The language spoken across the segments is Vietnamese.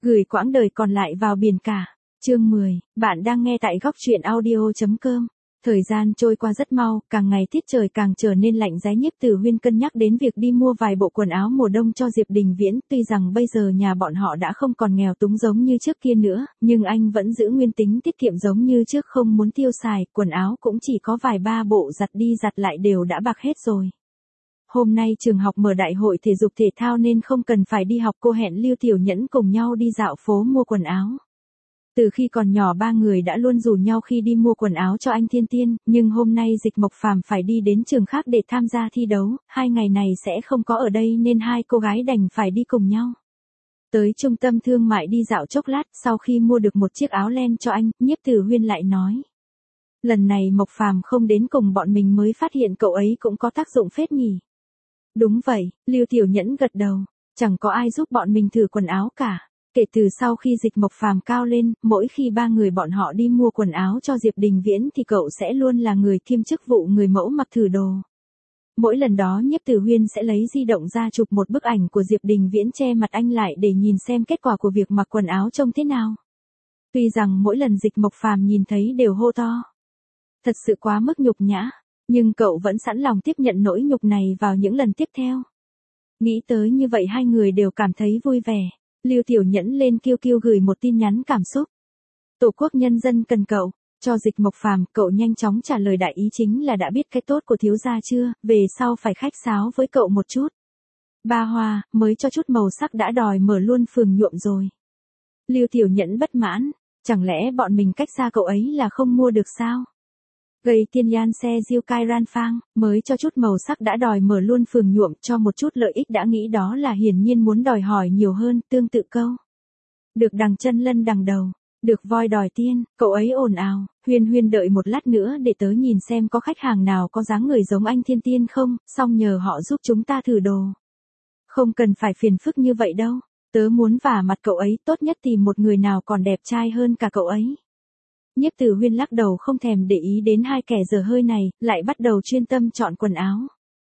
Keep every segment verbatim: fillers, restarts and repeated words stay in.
Gửi quãng đời còn lại vào biển cả. Chương mười, bạn đang nghe tại góc truyện audio.com. Thời gian trôi qua rất mau, càng ngày tiết trời càng trở nên lạnh giá. Nhiếp Tử Huyên cân nhắc đến việc đi mua vài bộ quần áo mùa đông cho Diệp Đình Viễn. Tuy rằng bây giờ nhà bọn họ đã không còn nghèo túng giống như trước kia nữa, nhưng anh vẫn giữ nguyên tính tiết kiệm giống như trước, không muốn tiêu xài. Quần áo cũng chỉ có vài ba bộ, giặt đi giặt lại đều đã bạc hết rồi. Hôm nay trường học mở đại hội thể dục thể thao nên không cần phải đi học, cô hẹn Lưu Tiểu Nhẫn cùng nhau đi dạo phố mua quần áo. Từ khi còn nhỏ ba người đã luôn rủ nhau khi đi mua quần áo cho anh Thiên Tiên, nhưng hôm nay Dịch Mộc Phàm phải đi đến trường khác để tham gia thi đấu, hai ngày này sẽ không có ở đây nên hai cô gái đành phải đi cùng nhau. Tới trung tâm thương mại đi dạo chốc lát, sau khi mua được một chiếc áo len cho anh, Nhiếp Tử Huyên lại nói. Lần này Mộc Phàm không đến cùng bọn mình mới phát hiện cậu ấy cũng có tác dụng phết nhỉ. Đúng vậy, Lưu Tiểu Nhẫn gật đầu, chẳng có ai giúp bọn mình thử quần áo cả. Kể từ sau khi Dịch Mộc Phàm cao lên, mỗi khi ba người bọn họ đi mua quần áo cho Diệp Đình Viễn thì cậu sẽ luôn là người kiêm chức vụ người mẫu mặc thử đồ. Mỗi lần đó Nhiếp Tử Huyên sẽ lấy di động ra chụp một bức ảnh của Diệp Đình Viễn che mặt anh lại để nhìn xem kết quả của việc mặc quần áo trông thế nào. Tuy rằng mỗi lần Dịch Mộc Phàm nhìn thấy đều hô to. Thật sự quá mức nhục nhã, nhưng cậu vẫn sẵn lòng tiếp nhận nỗi nhục này vào những lần tiếp theo. Nghĩ tới như vậy hai người đều cảm thấy vui vẻ. Lưu Tiểu Nhẫn lên Q Q gửi một tin nhắn cảm xúc. Tổ quốc nhân dân cần cậu. Cho Dịch Mộc Phàm, cậu nhanh chóng trả lời đại ý chính là đã biết cái tốt của thiếu gia chưa, về sau phải khách sáo với cậu một chút. Ba Hoa, mới cho chút màu sắc đã đòi mở luôn phường nhuộm rồi. Lưu Tiểu Nhẫn bất mãn, chẳng lẽ bọn mình cách xa cậu ấy là không mua được sao? Gây tiên yan xe diêu cai ran phang, mới cho chút màu sắc đã đòi mở luôn phường nhuộm, cho một chút lợi ích đã nghĩ đó là hiển nhiên muốn đòi hỏi nhiều hơn, tương tự câu. Được đằng chân lân đằng đầu, được voi đòi tiên, cậu ấy ồn ào. Huyên Huyên đợi một lát nữa để tớ nhìn xem có khách hàng nào có dáng người giống anh Thiên Tiên không, xong nhờ họ giúp chúng ta thử đồ. Không cần phải phiền phức như vậy đâu, tớ muốn vả mặt cậu ấy, tốt nhất tìm một người nào còn đẹp trai hơn cả cậu ấy. Nhiếp Tử Huyên lắc đầu không thèm để ý đến hai kẻ dở hơi này, lại bắt đầu chuyên tâm chọn quần áo.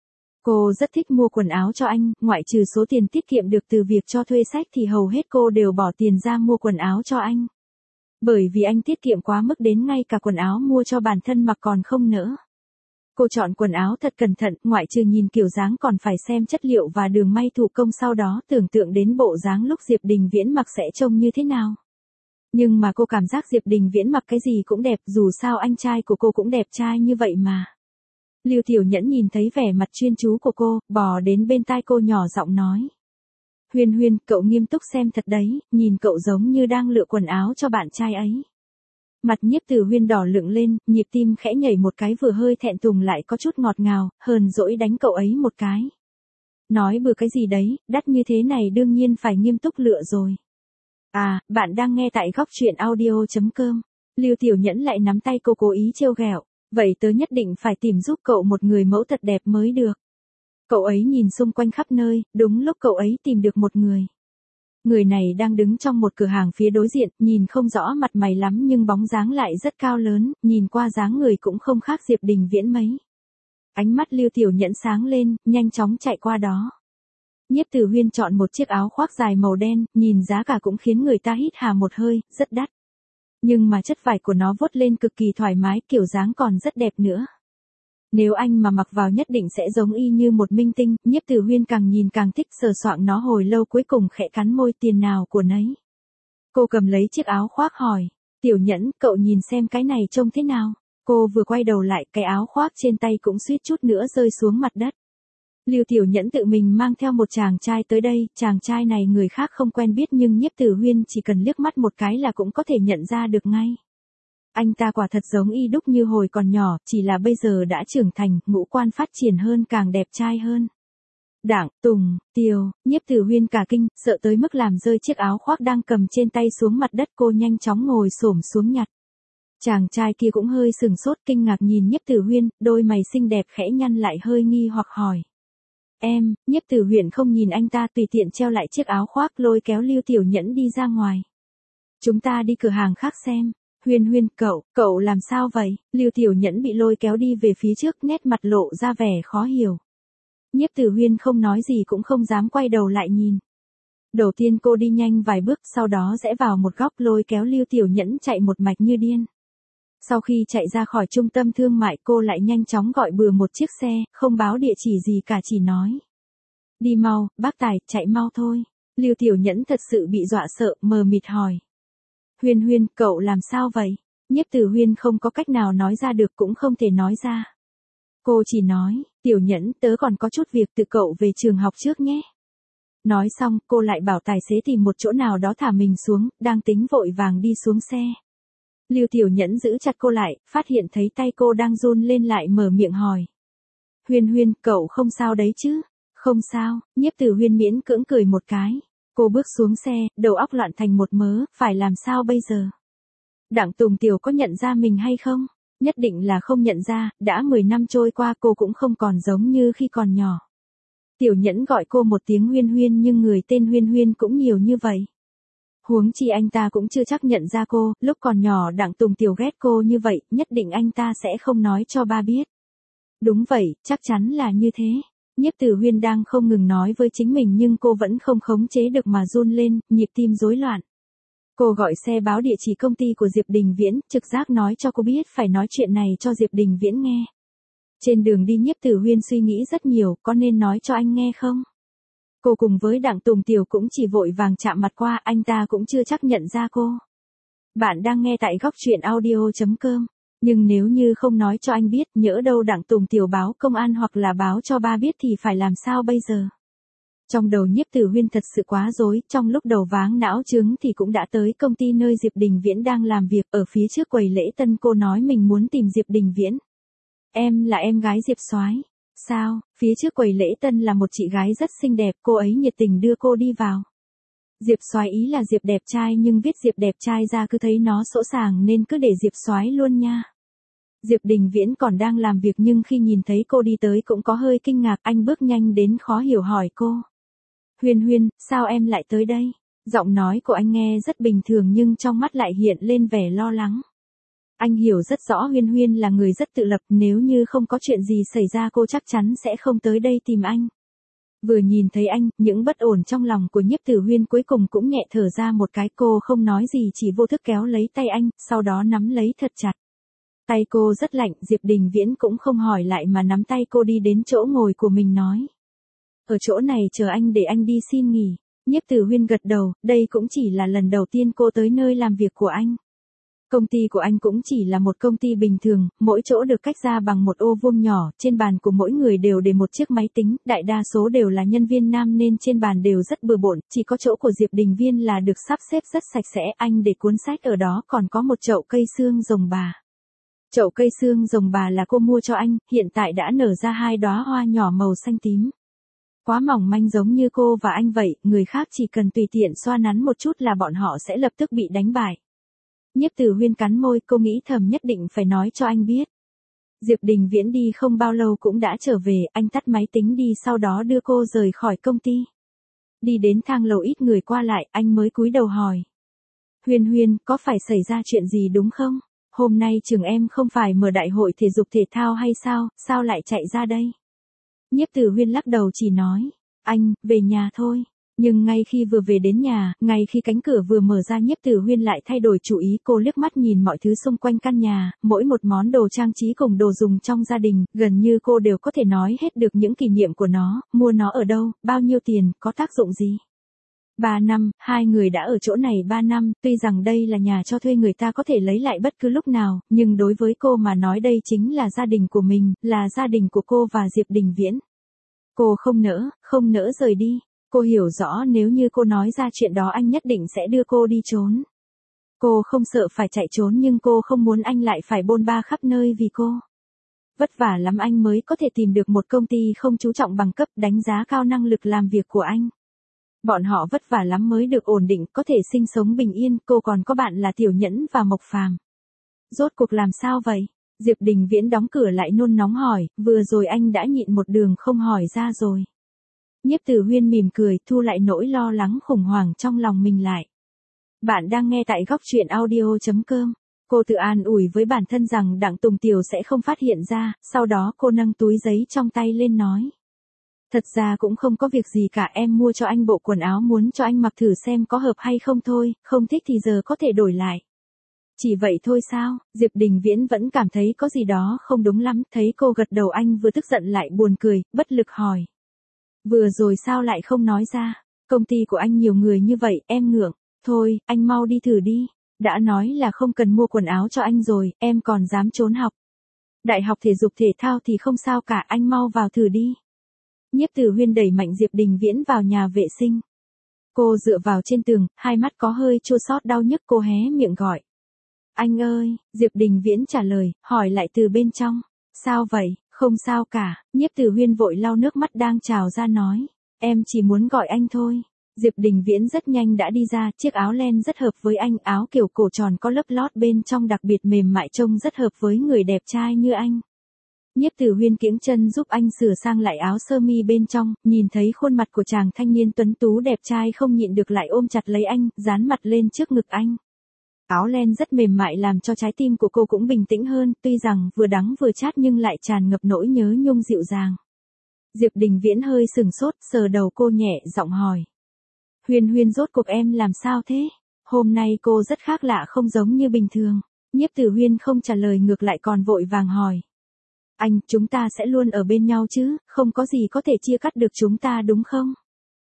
Cô rất thích mua quần áo cho anh, ngoại trừ số tiền tiết kiệm được từ việc cho thuê sách thì hầu hết cô đều bỏ tiền ra mua quần áo cho anh. Bởi vì anh tiết kiệm quá mức đến ngay cả quần áo mua cho bản thân mặc còn không nỡ. Cô chọn quần áo thật cẩn thận, ngoại trừ nhìn kiểu dáng còn phải xem chất liệu và đường may thủ công, sau đó tưởng tượng đến bộ dáng lúc Diệp Đình Viễn mặc sẽ trông như thế nào. Nhưng mà cô cảm giác Diệp Đình Viễn mặc cái gì cũng đẹp, dù sao anh trai của cô cũng đẹp trai như vậy mà. Lưu Tiểu Nhẫn nhìn thấy vẻ mặt chuyên chú của cô, bò đến bên tai cô nhỏ giọng nói. Huyên Huyên, cậu nghiêm túc xem thật đấy, nhìn cậu giống như đang lựa quần áo cho bạn trai ấy. Mặt Nhiếp Tử Huyên đỏ lựng lên, nhịp tim khẽ nhảy một cái, vừa hơi thẹn thùng lại có chút ngọt ngào, hờn dỗi đánh cậu ấy một cái. Nói bừa cái gì đấy, đắt như thế này đương nhiên phải nghiêm túc lựa rồi. À, bạn đang nghe tại góc truyện audio.com. Lưu Tiểu Nhẫn lại nắm tay cô cố ý trêu ghẹo. Vậy tớ nhất định phải tìm giúp cậu một người mẫu thật đẹp mới được. Cậu ấy nhìn xung quanh khắp nơi, đúng lúc cậu ấy tìm được một người. Người này đang đứng trong một cửa hàng phía đối diện, nhìn không rõ mặt mày lắm nhưng bóng dáng lại rất cao lớn, nhìn qua dáng người cũng không khác Diệp Đình Viễn mấy. Ánh mắt Lưu Tiểu Nhẫn sáng lên, nhanh chóng chạy qua đó. Nhiếp Tử Huyên chọn một chiếc áo khoác dài màu đen, nhìn giá cả cũng khiến người ta hít hà một hơi, rất đắt. Nhưng mà chất vải của nó vuốt lên cực kỳ thoải mái, kiểu dáng còn rất đẹp nữa. Nếu anh mà mặc vào nhất định sẽ giống y như một minh tinh. Nhiếp Tử Huyên càng nhìn càng thích, sờ soạng nó hồi lâu cuối cùng khẽ cắn môi, tiền nào của nấy. Cô cầm lấy chiếc áo khoác hỏi, Tiểu Nhẫn, cậu nhìn xem cái này trông thế nào. Cô vừa quay đầu lại, cái áo khoác trên tay cũng suýt chút nữa rơi xuống mặt đất. Lưu Tiểu Nhẫn tự mình mang theo một chàng trai tới đây, chàng trai này người khác không quen biết nhưng Nhiếp Tử Huyên chỉ cần liếc mắt một cái là cũng có thể nhận ra được ngay. Anh ta quả thật giống y đúc như hồi còn nhỏ, chỉ là bây giờ đã trưởng thành, ngũ quan phát triển hơn, càng đẹp trai hơn. Đảng, Tùng, Tiều, Nhiếp Tử Huyên cả kinh, sợ tới mức làm rơi chiếc áo khoác đang cầm trên tay xuống mặt đất, cô nhanh chóng ngồi xổm xuống nhặt. Chàng trai kia cũng hơi sừng sốt, kinh ngạc nhìn Nhiếp Tử Huyên, đôi mày xinh đẹp khẽ nhăn lại, hơi nghi hoặc hỏi. Em, Nhiếp Tử Huyên không nhìn anh ta, tùy tiện treo lại chiếc áo khoác, lôi kéo Lưu Tiểu Nhẫn đi ra ngoài. Chúng ta đi cửa hàng khác xem. Huyên Huyên, cậu, cậu làm sao vậy? Lưu Tiểu Nhẫn bị lôi kéo đi về phía trước, nét mặt lộ ra vẻ khó hiểu. Nhiếp Tử Huyên không nói gì cũng không dám quay đầu lại nhìn. Đầu tiên cô đi nhanh vài bước, sau đó rẽ vào một góc lôi kéo Lưu Tiểu Nhẫn chạy một mạch như điên. Sau khi chạy ra khỏi trung tâm thương mại, cô lại nhanh chóng gọi bừa một chiếc xe, không báo địa chỉ gì cả, chỉ nói. Đi mau, bác Tài, chạy mau thôi. Lưu Tiểu Nhẫn thật sự bị dọa sợ, mờ mịt hỏi. Huyên Huyên, cậu làm sao vậy? Nhiếp Tử Huyên không có cách nào nói ra được, cũng không thể nói ra. Cô chỉ nói, Tiểu Nhẫn, tớ còn có chút việc, tự cậu về trường học trước nhé. Nói xong, cô lại bảo tài xế tìm một chỗ nào đó thả mình xuống, đang tính vội vàng đi xuống xe. Lưu Tiểu Nhẫn giữ chặt cô lại, phát hiện thấy tay cô đang run lên lại mở miệng hỏi. Huyên Huyên, cậu không sao đấy chứ? Không sao, Nhiếp Tử Huyên miễn cưỡng cười một cái. Cô bước xuống xe, đầu óc loạn thành một mớ, phải làm sao bây giờ? Đặng Tùng Tiểu có nhận ra mình hay không? Nhất định là không nhận ra, đã mười năm trôi qua cô cũng không còn giống như khi còn nhỏ. Tiểu Nhẫn gọi cô một tiếng Huyên Huyên, nhưng người tên Huyên Huyên cũng nhiều như vậy. Huống chi anh ta cũng chưa chắc nhận ra cô, lúc còn nhỏ Đặng Tùng Tiểu ghét cô như vậy, nhất định anh ta sẽ không nói cho ba biết. Đúng vậy, chắc chắn là như thế. Nhiếp Tử Huyên đang không ngừng nói với chính mình, nhưng cô vẫn không khống chế được mà run lên, nhịp tim rối loạn. Cô gọi xe báo địa chỉ công ty của Diệp Đình Viễn, trực giác nói cho cô biết phải nói chuyện này cho Diệp Đình Viễn nghe. Trên đường đi Nhiếp Tử Huyên suy nghĩ rất nhiều, có nên nói cho anh nghe không? Cô cùng với Đặng Tùng Tiểu cũng chỉ vội vàng chạm mặt qua, anh ta cũng chưa chắc nhận ra cô. Bạn đang nghe tại góc truyện audio chấm com. Nhưng nếu như không nói cho anh biết, nhỡ đâu Đặng Tùng Tiểu báo công an hoặc là báo cho ba biết thì phải làm sao bây giờ? Trong đầu Nhiếp Tử Huyên thật sự quá rối, trong lúc đầu váng não trứng thì cũng đã tới công ty nơi Diệp Đình Viễn đang làm việc, ở phía trước quầy lễ tân cô nói mình muốn tìm Diệp Đình Viễn. Em là em gái Diệp Soái. Sao? Phía trước quầy lễ tân là một chị gái rất xinh đẹp, cô ấy nhiệt tình đưa cô đi vào. Diệp Soái ý là Diệp đẹp trai, nhưng viết Diệp đẹp trai ra cứ thấy nó sỗ sàng nên cứ để Diệp Soái luôn nha. Diệp Đình Viễn còn đang làm việc nhưng khi nhìn thấy cô đi tới cũng có hơi kinh ngạc, anh bước nhanh đến khó hiểu hỏi cô. Huyên Huyên, sao em lại tới đây? Giọng nói của anh nghe rất bình thường nhưng trong mắt lại hiện lên vẻ lo lắng. Anh hiểu rất rõ Huyên Huyên là người rất tự lập, nếu như không có chuyện gì xảy ra cô chắc chắn sẽ không tới đây tìm anh. Vừa nhìn thấy anh, những bất ổn trong lòng của Nhiếp Tử Huyên cuối cùng cũng nhẹ thở ra một cái, cô không nói gì chỉ vô thức kéo lấy tay anh, sau đó nắm lấy thật chặt. Tay cô rất lạnh, Diệp Đình Viễn cũng không hỏi lại mà nắm tay cô đi đến chỗ ngồi của mình nói. Ở chỗ này chờ anh để anh đi xin nghỉ. Nhiếp Tử Huyên gật đầu, đây cũng chỉ là lần đầu tiên cô tới nơi làm việc của anh. Công ty của anh cũng chỉ là một công ty bình thường, mỗi chỗ được cách ra bằng một ô vuông nhỏ, trên bàn của mỗi người đều để một chiếc máy tính, đại đa số đều là nhân viên nam nên trên bàn đều rất bừa bộn, chỉ có chỗ của Diệp Đình Viễn là được sắp xếp rất sạch sẽ, anh để cuốn sách ở đó, còn có một chậu cây xương rồng bà. Chậu cây xương rồng bà là cô mua cho anh, hiện tại đã nở ra hai đóa hoa nhỏ màu xanh tím. Quá mỏng manh giống như cô và anh vậy, người khác chỉ cần tùy tiện xoa nắn một chút là bọn họ sẽ lập tức bị đánh bại. Nhiếp Tử Huyên cắn môi, cô nghĩ thầm nhất định phải nói cho anh biết. Diệp Đình Viễn đi không bao lâu cũng đã trở về, anh tắt máy tính đi sau đó đưa cô rời khỏi công ty. Đi đến thang lầu ít người qua lại, anh mới cúi đầu hỏi. Huyên Huyên, có phải xảy ra chuyện gì đúng không? Hôm nay trường em không phải mở đại hội thể dục thể thao hay sao, sao lại chạy ra đây? Nhiếp Tử Huyên lắc đầu chỉ nói, anh, về nhà thôi. Nhưng ngay khi vừa về đến nhà, ngay khi cánh cửa vừa mở ra Nhiếp Tử Huyên lại thay đổi chủ ý, cô liếc mắt nhìn mọi thứ xung quanh căn nhà, mỗi một món đồ trang trí cùng đồ dùng trong gia đình, gần như cô đều có thể nói hết được những kỷ niệm của nó, mua nó ở đâu, bao nhiêu tiền, có tác dụng gì. Ba năm, hai người đã ở chỗ này ba năm, tuy rằng đây là nhà cho thuê người ta có thể lấy lại bất cứ lúc nào, nhưng đối với cô mà nói đây chính là gia đình của mình, là gia đình của cô và Diệp Đình Viễn. Cô không nỡ, không nỡ rời đi. Cô hiểu rõ nếu như cô nói ra chuyện đó anh nhất định sẽ đưa cô đi trốn. Cô không sợ phải chạy trốn nhưng cô không muốn anh lại phải bôn ba khắp nơi vì cô. Vất vả lắm anh mới có thể tìm được một công ty không chú trọng bằng cấp, đánh giá cao năng lực làm việc của anh. Bọn họ vất vả lắm mới được ổn định, có thể sinh sống bình yên, cô còn có bạn là Tiểu Nhẫn và Mộc Phàm. Rốt cuộc làm sao vậy? Diệp Đình Viễn đóng cửa lại nôn nóng hỏi, vừa rồi anh đã nhịn một đường không hỏi ra rồi. Nhiếp Tử Huyên mỉm cười, thu lại nỗi lo lắng khủng hoảng trong lòng mình lại. Bạn đang nghe tại góc truyện audio chấm com. Cô tự an ủi với bản thân rằng Đặng Tùng Tiểu sẽ không phát hiện ra, sau đó cô nâng túi giấy trong tay lên nói. Thật ra cũng không có việc gì cả, em mua cho anh bộ quần áo muốn cho anh mặc thử xem có hợp hay không thôi, không thích thì giờ có thể đổi lại. Chỉ vậy thôi sao? Diệp Đình Viễn vẫn cảm thấy có gì đó không đúng lắm, thấy cô gật đầu anh vừa tức giận lại buồn cười, bất lực hỏi. Vừa rồi sao lại không nói ra? Công ty của anh nhiều người như vậy, em ngượng. Thôi, anh mau đi thử đi. Đã nói là không cần mua quần áo cho anh rồi, em còn dám trốn học. Đại học thể dục thể thao thì không sao cả, anh mau vào thử đi. Nhiếp Tử Huyên đẩy mạnh Diệp Đình Viễn vào nhà vệ sinh. Cô dựa vào trên tường, hai mắt có hơi chua xót đau nhức, cô hé miệng gọi. Anh ơi, Diệp Đình Viễn trả lời, hỏi lại từ bên trong. Sao vậy, không sao cả, Nhiếp Tử Huyên vội lau nước mắt đang trào ra nói. Em chỉ muốn gọi anh thôi. Diệp Đình Viễn rất nhanh đã đi ra, chiếc áo len rất hợp với anh, áo kiểu cổ tròn có lớp lót bên trong đặc biệt mềm mại trông rất hợp với người đẹp trai như anh. Nhiếp Tử Huyên kiễng chân giúp anh sửa sang lại áo sơ mi bên trong, nhìn thấy khuôn mặt của chàng thanh niên tuấn tú đẹp trai không nhịn được lại ôm chặt lấy anh, dán mặt lên trước ngực anh. Áo len rất mềm mại làm cho trái tim của cô cũng bình tĩnh hơn, tuy rằng vừa đắng vừa chát nhưng lại tràn ngập nỗi nhớ nhung dịu dàng. Diệp Đình Viễn hơi sừng sốt, sờ đầu cô nhẹ giọng hỏi. Huyên Huyên, rốt cuộc em làm sao thế? Hôm nay cô rất khác lạ, không giống như bình thường. Nhiếp Tử Huyên không trả lời, ngược lại còn vội vàng hỏi. Anh, chúng ta sẽ luôn ở bên nhau chứ, không có gì có thể chia cắt được chúng ta đúng không?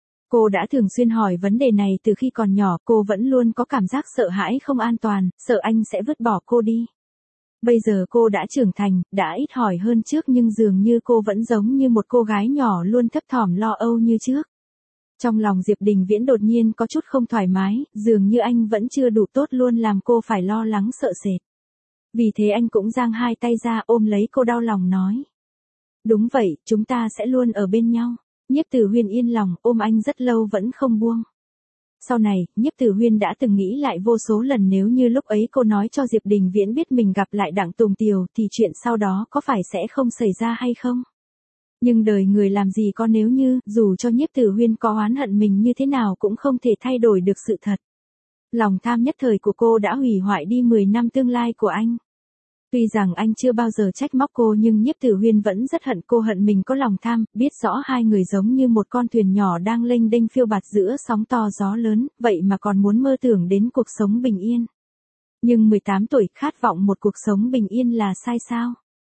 Cô đã thường xuyên hỏi vấn đề này từ khi còn nhỏ, cô vẫn luôn có cảm giác sợ hãi không an toàn, sợ anh sẽ vứt bỏ cô đi. Bây giờ cô đã trưởng thành, đã ít hỏi hơn trước nhưng dường như cô vẫn giống như một cô gái nhỏ luôn thấp thỏm lo âu như trước. Trong lòng Diệp Đình Viễn đột nhiên có chút không thoải mái, dường như anh vẫn chưa đủ tốt luôn làm cô phải lo lắng sợ sệt. Vì thế anh cũng giang hai tay ra ôm lấy cô đau lòng nói. Đúng vậy, chúng ta sẽ luôn ở bên nhau. Nhiếp Tử Huyên yên lòng, ôm anh rất lâu vẫn không buông. Sau này, Nhiếp Tử Huyên đã từng nghĩ lại vô số lần nếu như lúc ấy cô nói cho Diệp Đình Viễn biết mình gặp lại Đặng Tùng Tiều thì chuyện sau đó có phải sẽ không xảy ra hay không? Nhưng đời người làm gì có nếu như, dù cho Nhiếp Tử Huyên có oán hận mình như thế nào cũng không thể thay đổi được sự thật. Lòng tham nhất thời của cô đã hủy hoại đi mười năm tương lai của anh. Tuy rằng anh chưa bao giờ trách móc cô nhưng Nhiếp Tử Huyên vẫn rất hận cô, hận mình có lòng tham, biết rõ hai người giống như một con thuyền nhỏ đang lênh đênh phiêu bạt giữa sóng to gió lớn, vậy mà còn muốn mơ tưởng đến cuộc sống bình yên. Nhưng mười tám tuổi khát vọng một cuộc sống bình yên là sai sao?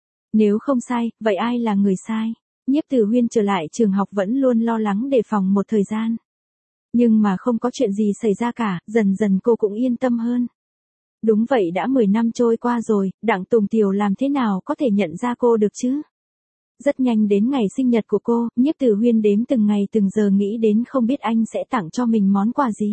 Nếu không sai, vậy ai là người sai? Nhiếp Tử Huyên trở lại trường học vẫn luôn lo lắng đề phòng một thời gian. Nhưng mà không có chuyện gì xảy ra cả, dần dần cô cũng yên tâm hơn. Đúng vậy, đã mười năm trôi qua rồi, Đặng Tùng Tiều làm thế nào có thể nhận ra cô được chứ? Rất nhanh đến ngày sinh nhật của cô, Nhiếp Tử Huyên đếm từng ngày từng giờ nghĩ đến không biết anh sẽ tặng cho mình món quà gì.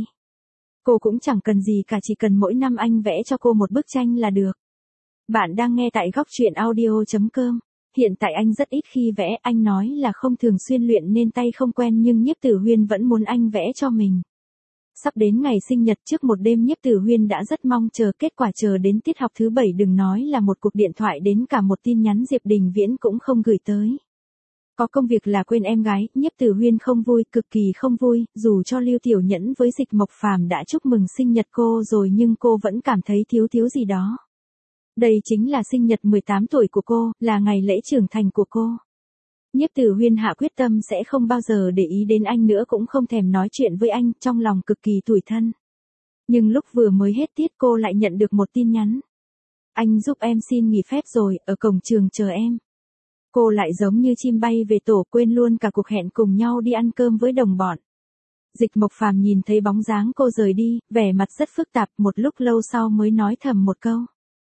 Cô cũng chẳng cần gì cả, chỉ cần mỗi năm anh vẽ cho cô một bức tranh là được. Bạn đang nghe tại góc truyện audio chấm com. Hiện tại anh rất ít khi vẽ, anh nói là không thường xuyên luyện nên tay không quen nhưng Nhiếp Tử Huyên vẫn muốn anh vẽ cho mình. Sắp đến ngày sinh nhật, trước một đêm Nhiếp Tử Huyên đã rất mong chờ kết quả, chờ đến tiết học thứ bảy đừng nói là một cuộc điện thoại đến cả một tin nhắn Diệp Đình Viễn cũng không gửi tới. Có công việc là quên em gái, Nhiếp Tử Huyên không vui, cực kỳ không vui, dù cho Lưu Tiểu Nhẫn với Dịch Mộc Phàm đã chúc mừng sinh nhật cô rồi nhưng cô vẫn cảm thấy thiếu thiếu gì đó. Đây chính là sinh nhật mười tám tuổi của cô, là ngày lễ trưởng thành của cô. Nhiếp Tử Huyên hạ quyết tâm sẽ không bao giờ để ý đến anh nữa, cũng không thèm nói chuyện với anh, trong lòng cực kỳ tủi thân. Nhưng lúc vừa mới hết tiết cô lại nhận được một tin nhắn. Anh giúp em xin nghỉ phép rồi, ở cổng trường chờ em. Cô lại giống như chim bay về tổ, quên luôn cả cuộc hẹn cùng nhau đi ăn cơm với đồng bọn. Dịch Mộc Phàm nhìn thấy bóng dáng cô rời đi, vẻ mặt rất phức tạp, một lúc lâu sau mới nói thầm một câu.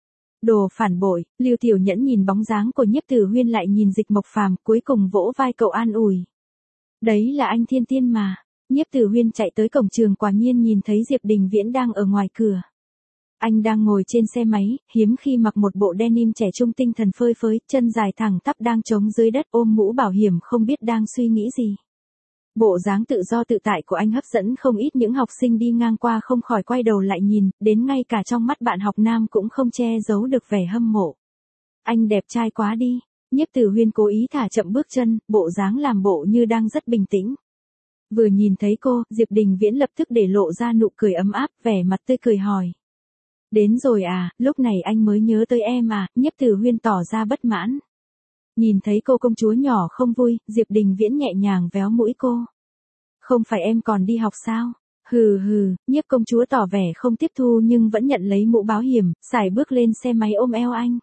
Đồ phản bội. Lưu Tiểu Nhẫn nhìn bóng dáng của Nhiếp Tử Huyên lại nhìn Dịch Mộc Phàm, cuối cùng vỗ vai cậu an ủi. Đấy là anh Thiên Tiên mà. Nhiếp Tử Huyên chạy tới cổng trường, quả nhiên nhìn thấy Diệp Đình Viễn đang ở ngoài cửa. Anh đang ngồi trên xe máy, hiếm khi mặc một bộ denim trẻ trung tinh thần phơi phới, chân dài thẳng tắp đang trống dưới đất, ôm mũ bảo hiểm không biết đang suy nghĩ gì. Bộ dáng tự do tự tại của anh hấp dẫn không ít những học sinh đi ngang qua không khỏi quay đầu lại nhìn, đến ngay cả trong mắt bạn học nam cũng không che giấu được vẻ hâm mộ. Anh đẹp trai quá đi. Nhiếp Tử Huyên cố ý thả chậm bước chân, bộ dáng làm bộ như đang rất bình tĩnh. Vừa nhìn thấy cô, Diệp Đình Viễn lập tức để lộ ra nụ cười ấm áp, vẻ mặt tươi cười hỏi. Đến rồi à, lúc này anh mới nhớ tới em à? Nhiếp Tử Huyên tỏ ra bất mãn. Nhìn thấy cô công chúa nhỏ không vui, Diệp Đình Viễn nhẹ nhàng véo mũi cô. Không phải em còn đi học sao? Hừ hừ, Nhiếp công chúa tỏ vẻ không tiếp thu nhưng vẫn nhận lấy mũ bảo hiểm, sải bước lên xe máy ôm eo anh.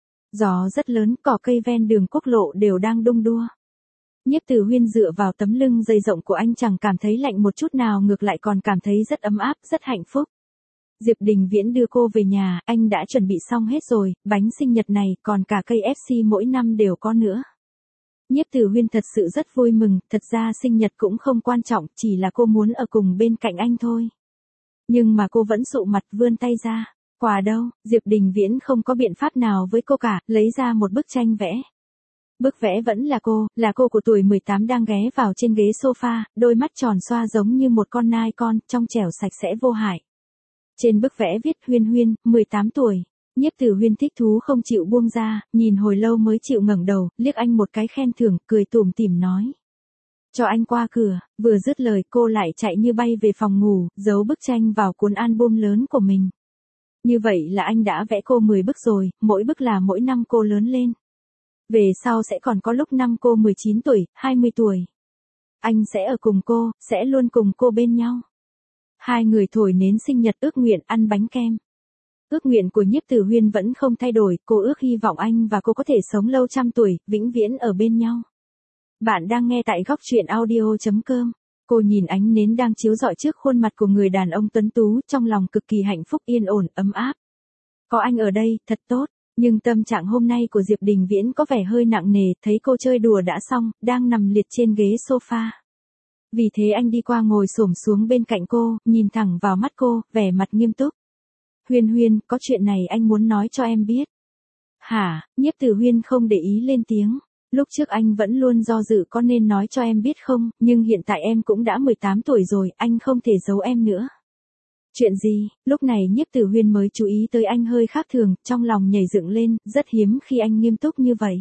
Gió rất lớn, cỏ cây ven đường quốc lộ đều đang đung đua. Nhiếp Tử Huyên dựa vào tấm lưng dày rộng của anh chẳng cảm thấy lạnh một chút nào, ngược lại còn cảm thấy rất ấm áp, rất hạnh phúc. Diệp Đình Viễn đưa cô về nhà, anh đã chuẩn bị xong hết rồi, bánh sinh nhật này, còn cả cây ép xê mỗi năm đều có nữa. Nhiếp Tử Huyên thật sự rất vui mừng, thật ra sinh nhật cũng không quan trọng, chỉ là cô muốn ở cùng bên cạnh anh thôi. Nhưng mà cô vẫn sụ mặt vươn tay ra. Quà đâu? Diệp Đình Viễn không có biện pháp nào với cô cả, lấy ra một bức tranh vẽ. Bức vẽ vẫn là cô, là cô của tuổi mười tám đang ghé vào trên ghế sofa, đôi mắt tròn xoa giống như một con nai con, trong trẻo sạch sẽ vô hại. Trên bức vẽ viết Huyên Huyên, mười tám tuổi. Nhiếp Tử Huyên thích thú không chịu buông ra, nhìn hồi lâu mới chịu ngẩng đầu, liếc anh một cái khen thưởng, cười tủm tỉm nói. Cho anh qua cửa, vừa dứt lời cô lại chạy như bay về phòng ngủ, giấu bức tranh vào cuốn album lớn của mình. Như vậy là anh đã vẽ cô mười bức rồi, mỗi bức là mỗi năm cô lớn lên. Về sau sẽ còn có lúc năm cô mười chín tuổi, hai mươi tuổi. Anh sẽ ở cùng cô, sẽ luôn cùng cô bên nhau. Hai người thổi nến sinh nhật, ước nguyện ăn bánh kem. Ước nguyện của Nhiếp Tử Huyên vẫn không thay đổi, cô ước hy vọng anh và cô có thể sống lâu trăm tuổi, vĩnh viễn ở bên nhau. Bạn đang nghe tại góc truyện audio chấm com. Cô nhìn ánh nến đang chiếu rọi trước khuôn mặt của người đàn ông tuấn tú, trong lòng cực kỳ hạnh phúc, yên ổn, ấm áp. Có anh ở đây, thật tốt, nhưng tâm trạng hôm nay của Diệp Đình Viễn có vẻ hơi nặng nề, thấy cô chơi đùa đã xong, đang nằm liệt trên ghế sofa. Vì thế anh đi qua ngồi xổm xuống bên cạnh cô, nhìn thẳng vào mắt cô, vẻ mặt nghiêm túc. Huyên Huyên, có chuyện này anh muốn nói cho em biết. Hả? Nhiếp Tử Huyên không để ý lên tiếng. Lúc trước anh vẫn luôn do dự có nên nói cho em biết không, nhưng hiện tại em cũng đã mười tám tuổi rồi, anh không thể giấu em nữa. Chuyện gì? Lúc này Nhiếp Tử Huyên mới chú ý tới anh hơi khác thường, trong lòng nhảy dựng lên, rất hiếm khi anh nghiêm túc như vậy.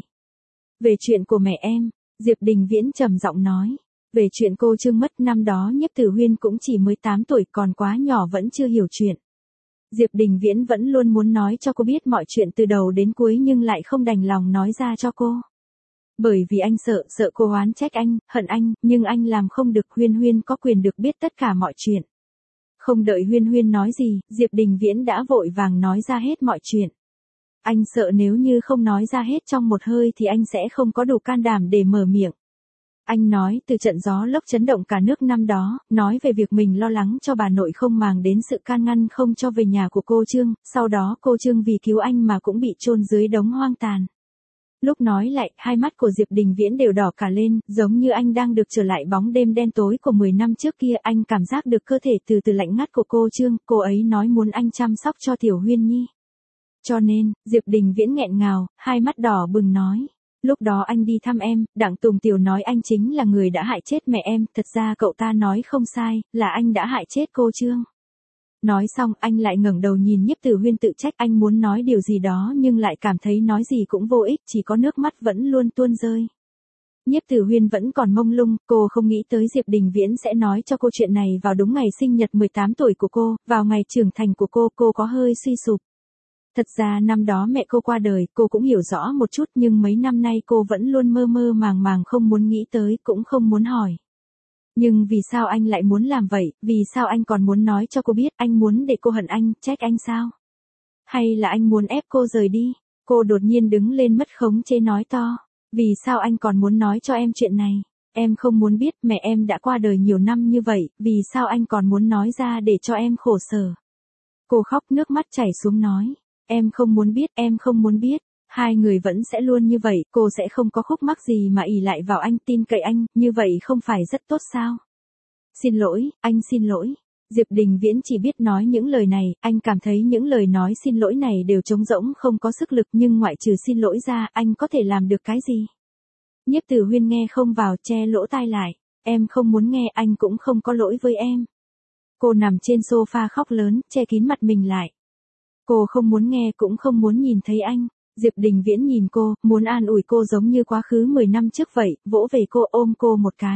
Về chuyện của mẹ em, Diệp Đình Viễn trầm giọng nói. Về chuyện cô Trương mất năm đó Nhiếp Tử Huyên cũng chỉ mới tám tuổi, còn quá nhỏ vẫn chưa hiểu chuyện. Diệp Đình Viễn vẫn luôn muốn nói cho cô biết mọi chuyện từ đầu đến cuối nhưng lại không đành lòng nói ra cho cô. Bởi vì anh sợ, sợ cô oán trách anh, hận anh, nhưng anh làm không được. Huyên Huyên có quyền được biết tất cả mọi chuyện. Không đợi Huyên Huyên nói gì, Diệp Đình Viễn đã vội vàng nói ra hết mọi chuyện. Anh sợ nếu như không nói ra hết trong một hơi thì anh sẽ không có đủ can đảm để mở miệng. Anh nói từ trận gió lốc chấn động cả nước năm đó, nói về việc mình lo lắng cho bà nội không màng đến sự can ngăn không cho về nhà của cô Trương, sau đó cô Trương vì cứu anh mà cũng bị chôn dưới đống hoang tàn. Lúc nói lại, hai mắt của Diệp Đình Viễn đều đỏ cả lên, giống như anh đang được trở lại bóng đêm đen tối của mười năm trước kia. Anh cảm giác được cơ thể từ từ lạnh ngắt của cô Trương, cô ấy nói muốn anh chăm sóc cho Tiểu Huyên Nhi. Cho nên, Diệp Đình Viễn nghẹn ngào, hai mắt đỏ bừng nói. Lúc đó anh đi thăm em, Đặng Tùng Tiểu nói anh chính là người đã hại chết mẹ em, thật ra cậu ta nói không sai, là anh đã hại chết cô Trương. Nói xong, anh lại ngẩng đầu nhìn Nhiếp Tử Huyên tự trách, anh muốn nói điều gì đó nhưng lại cảm thấy nói gì cũng vô ích, chỉ có nước mắt vẫn luôn tuôn rơi. Nhiếp Tử Huyên vẫn còn mông lung, cô không nghĩ tới Diệp Đình Viễn sẽ nói cho cô chuyện này vào đúng ngày sinh nhật mười tám tuổi của cô, vào ngày trưởng thành của cô, cô có hơi suy sụp. Thật ra năm đó mẹ cô qua đời, cô cũng hiểu rõ một chút nhưng mấy năm nay cô vẫn luôn mơ mơ màng màng không muốn nghĩ tới, cũng không muốn hỏi. Nhưng vì sao anh lại muốn làm vậy, vì sao anh còn muốn nói cho cô biết, anh muốn để cô hận anh, trách anh sao? Hay là anh muốn ép cô rời đi? Cô đột nhiên đứng lên mất khống chế nói to. Vì sao anh còn muốn nói cho em chuyện này? Em không muốn biết, mẹ em đã qua đời nhiều năm như vậy, vì sao anh còn muốn nói ra để cho em khổ sở? Cô khóc nước mắt chảy xuống nói. Em không muốn biết, em không muốn biết. Hai người vẫn sẽ luôn như vậy, cô sẽ không có khúc mắc gì mà ỷ lại vào anh, tin cậy anh, như vậy không phải rất tốt sao? Xin lỗi, anh xin lỗi. Diệp Đình Viễn chỉ biết nói những lời này, anh cảm thấy những lời nói xin lỗi này đều trống rỗng không có sức lực nhưng ngoại trừ xin lỗi ra, anh có thể làm được cái gì? Nhiếp Tử Huyên nghe không vào, che lỗ tai lại. Em không muốn nghe, anh cũng không có lỗi với em. Cô nằm trên sofa khóc lớn, che kín mặt mình lại. Cô không muốn nghe cũng không muốn nhìn thấy anh. Diệp Đình Viễn nhìn cô, muốn an ủi cô giống như quá khứ mười năm trước vậy, vỗ về cô ôm cô một cái.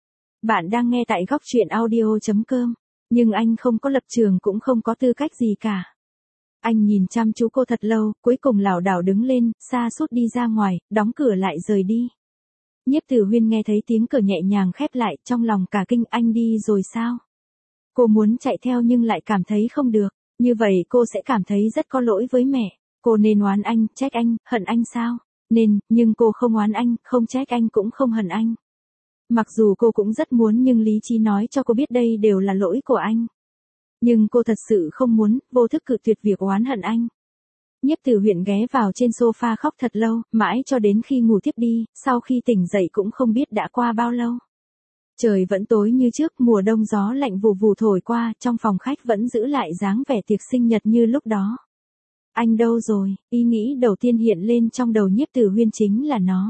Bạn đang nghe tại góc truyện audio chấm com, nhưng anh không có lập trường cũng không có tư cách gì cả. Anh nhìn chăm chú cô thật lâu, cuối cùng lảo đảo đứng lên, sa sút đi ra ngoài, đóng cửa lại rời đi. Nhiếp Tử Huyên nghe thấy tiếng cửa nhẹ nhàng khép lại, trong lòng cả kinh. Anh đi rồi sao? Cô muốn chạy theo nhưng lại cảm thấy không được, như vậy cô sẽ cảm thấy rất có lỗi với mẹ. Cô nên oán anh, trách anh, hận anh sao? Nên, nhưng cô không oán anh, không trách anh cũng không hận anh. Mặc dù cô cũng rất muốn nhưng lý trí nói cho cô biết đây đều là lỗi của anh. Nhưng cô thật sự không muốn, vô thức cự tuyệt việc oán hận anh. Nhiếp Tử Huyên ghé vào trên sofa khóc thật lâu, mãi cho đến khi ngủ thiếp đi, sau khi tỉnh dậy cũng không biết đã qua bao lâu. Trời vẫn tối như trước, mùa đông gió lạnh vù vù thổi qua, trong phòng khách vẫn giữ lại dáng vẻ tiệc sinh nhật như lúc đó. Anh đâu rồi? Ý nghĩ đầu tiên hiện lên trong đầu Nhiếp Tử Huyên chính là nó.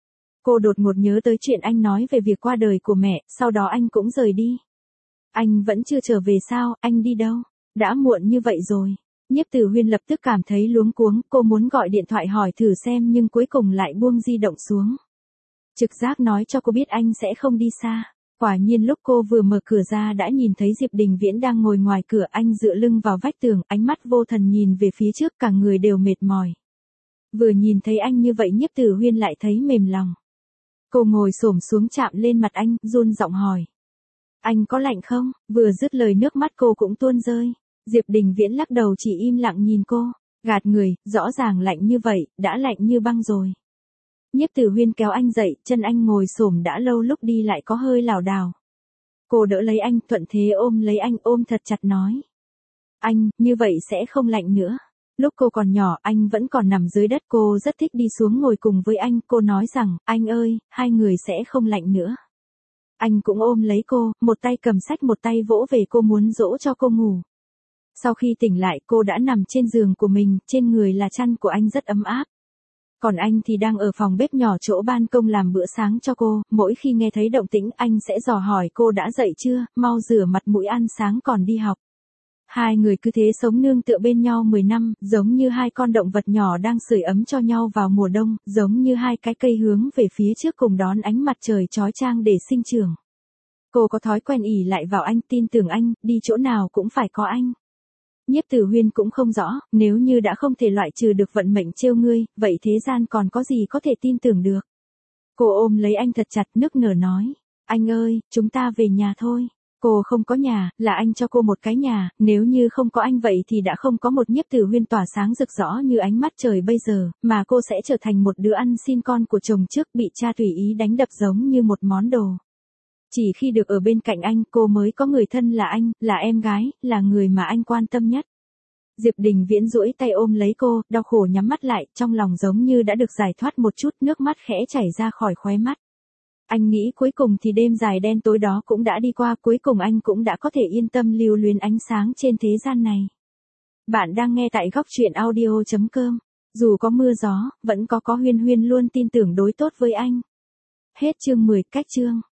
Cô đột ngột nhớ tới chuyện anh nói về việc qua đời của mẹ, sau đó anh cũng rời đi. Anh vẫn chưa trở về sao, anh đi đâu? Đã muộn như vậy rồi. Nhiếp Tử Huyên lập tức cảm thấy luống cuống, cô muốn gọi điện thoại hỏi thử xem nhưng cuối cùng lại buông di động xuống. Trực giác nói cho cô biết anh sẽ không đi xa. Quả nhiên lúc cô vừa mở cửa ra đã nhìn thấy Diệp Đình Viễn đang ngồi ngoài cửa, anh dựa lưng vào vách tường, ánh mắt vô thần nhìn về phía trước, cả người đều mệt mỏi. Vừa nhìn thấy anh như vậy Nhiếp Tử Huyên lại thấy mềm lòng. Cô ngồi xổm xuống chạm lên mặt anh, run giọng hỏi. Anh có lạnh không? Vừa dứt lời nước mắt cô cũng tuôn rơi. Diệp Đình Viễn lắc đầu chỉ im lặng nhìn cô, gạt người, rõ ràng lạnh như vậy, đã lạnh như băng rồi. Nhiếp Tử Huyên kéo anh dậy, chân anh ngồi xổm đã lâu lúc đi lại có hơi lảo đảo. Cô đỡ lấy anh, thuận thế ôm lấy anh, ôm thật chặt nói. Anh, như vậy sẽ không lạnh nữa. Lúc cô còn nhỏ, anh vẫn còn nằm dưới đất, cô rất thích đi xuống ngồi cùng với anh, cô nói rằng, anh ơi, hai người sẽ không lạnh nữa. Anh cũng ôm lấy cô, một tay cầm sách một tay vỗ về cô muốn dỗ cho cô ngủ. Sau khi tỉnh lại cô đã nằm trên giường của mình, trên người là chăn của anh rất ấm áp. Còn anh thì đang ở phòng bếp nhỏ chỗ ban công làm bữa sáng cho cô, mỗi khi nghe thấy động tĩnh anh sẽ dò hỏi cô đã dậy chưa, mau rửa mặt mũi ăn sáng còn đi học. Hai người cứ thế sống nương tựa bên nhau mười năm, giống như hai con động vật nhỏ đang sưởi ấm cho nhau vào mùa đông, giống như hai cái cây hướng về phía trước cùng đón ánh mặt trời chói chang để sinh trưởng. Cô có thói quen ỷ lại vào anh, tin tưởng anh, đi chỗ nào cũng phải có anh. Nhiếp Tử Huyên cũng không rõ, nếu như đã không thể loại trừ được vận mệnh trêu ngươi, vậy thế gian còn có gì có thể tin tưởng được. Cô ôm lấy anh thật chặt, nức nở nói, anh ơi, chúng ta về nhà thôi. Cô không có nhà, là anh cho cô một cái nhà, nếu như không có anh vậy thì đã không có một Nhiếp Tử Huyên tỏa sáng rực rỡ như ánh mắt trời bây giờ, mà cô sẽ trở thành một đứa ăn xin con của chồng trước bị cha tùy ý đánh đập giống như một món đồ. Chỉ khi được ở bên cạnh anh, cô mới có người thân là anh, là em gái, là người mà anh quan tâm nhất. Diệp Đình Viễn duỗi tay ôm lấy cô, đau khổ nhắm mắt lại, trong lòng giống như đã được giải thoát một chút, nước mắt khẽ chảy ra khỏi khóe mắt. Anh nghĩ cuối cùng thì đêm dài đen tối đó cũng đã đi qua, cuối cùng anh cũng đã có thể yên tâm lưu luyến ánh sáng trên thế gian này. Bạn đang nghe tại góc truyện audio chấm com. Dù có mưa gió, vẫn có có Huyên Huyên luôn tin tưởng đối tốt với anh. Hết chương mười, cách chương.